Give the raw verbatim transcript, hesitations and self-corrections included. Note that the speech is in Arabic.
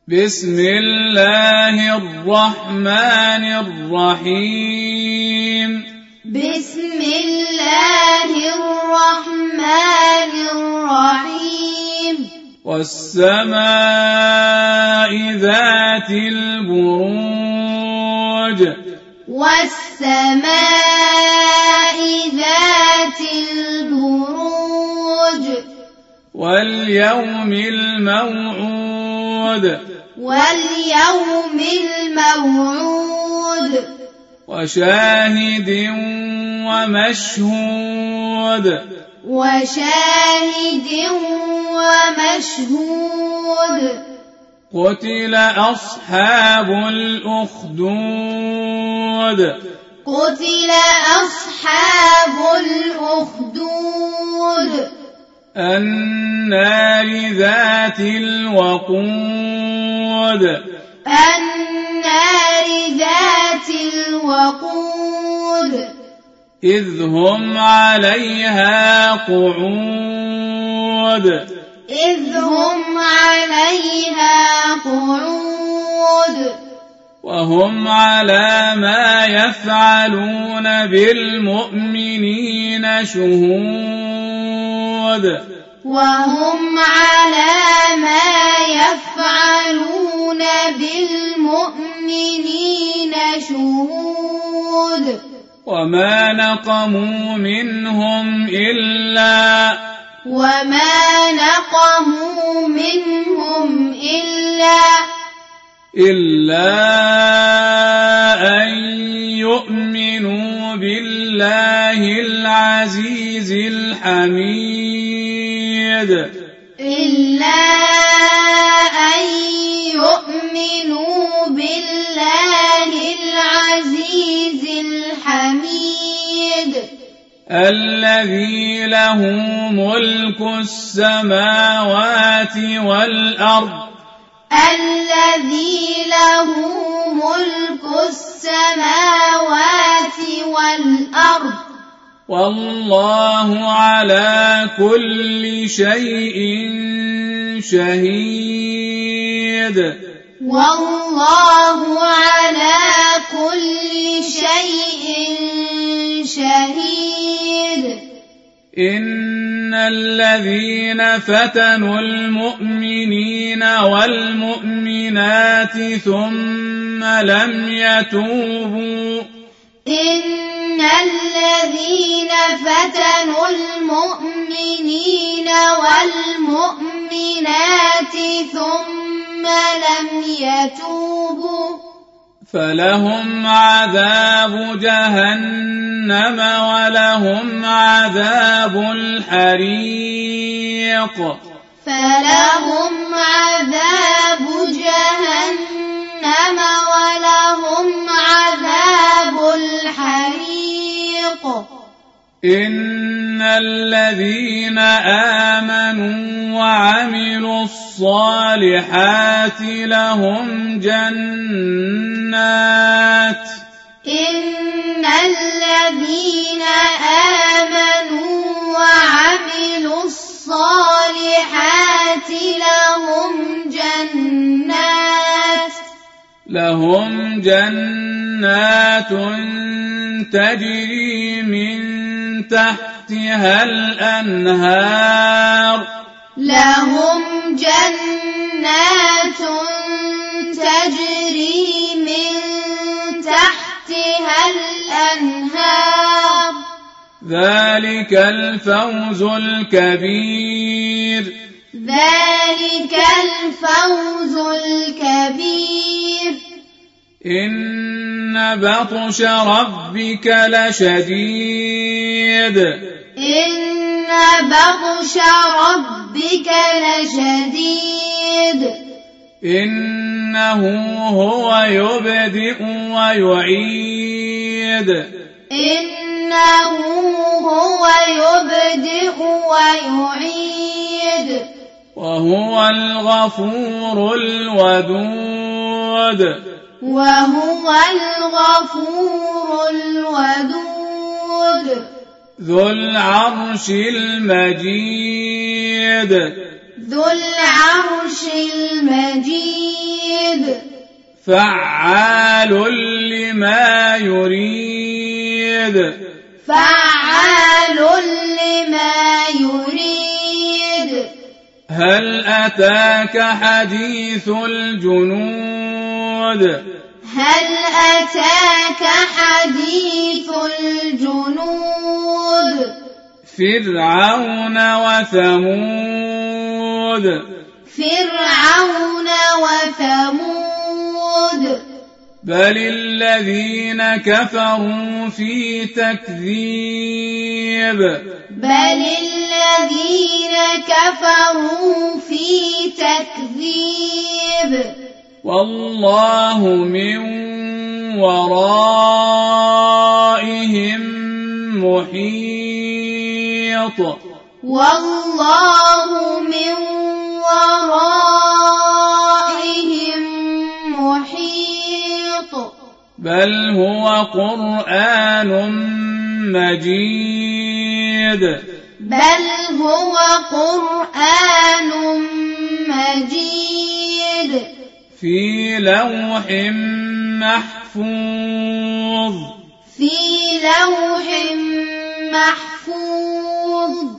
بسم الله الرحمن الرحيم بسم الله الرحمن الرحيم والسماء ذات البروج والسماء ذات البروج واليوم الموعود واليوم الموعود وشاهد ومشهود وشاهد ومشهود قتل أصحاب الأخدود قتل أصحاب الأخدود النار ذات الوقود النار ذات الوقود إذ هم عليها قعود إذ هم عليها قعود وهم على ما يفعلون بالمؤمنين شهود وهم على ما يفعلون بالمؤمنين شهود وما نقموا منهم إلا وما نقموا منهم إلا إلا أن يؤمنوا بالله العزيز الحميد إلا أن يؤمنوا بالله العزيز الحميد الذي له ملك السماوات والأرض الذي له ملك السماوات والأرض والله على كل شيء شهيد والله على كل شيء شهيد إن الذين فتنوا المؤمنين والمؤمنات ثم لم يتوبوا إن الذين فتنوا المؤمنين والمؤمنات ثم لم يتوبوا فلهم عذاب جهنم ولهم عذاب الحريق فلهم عذاب جهنم ولهم عذاب الحريق إن الذين آمنوا وعملوا الصالحات لهم جنات إن الذين آمنوا وعملوا الصالحات لهم جنات لهم جنات تجري من تحتها الأنهار لهم جنات تجري من تحتها الأنهار ذلك الفوز الكبير ذلك الفوز الكبير إن بطش ربك لشديد إن بطش ربك لشديد إنه هو يبدئ ويعيد إنه هو يبدئ ويعيد وهو الغفور الودود وهو الغفور الودود ذو العرش المجيد ذو العرش المجيد فعال لما يريد فعال لما يريد هل أتاك حديث الجنود هل أتاك حديث الجنود فرعون وثمود فرعون وثمود بل الذين كفروا في تكذيب بل الذين كفروا في تكذيب والله من ورائهم محيط والله من ورائهم محيط بل هو قرآن مجيد بل هو قرآن مجيد في لوح محفوظ في لوح محفوظ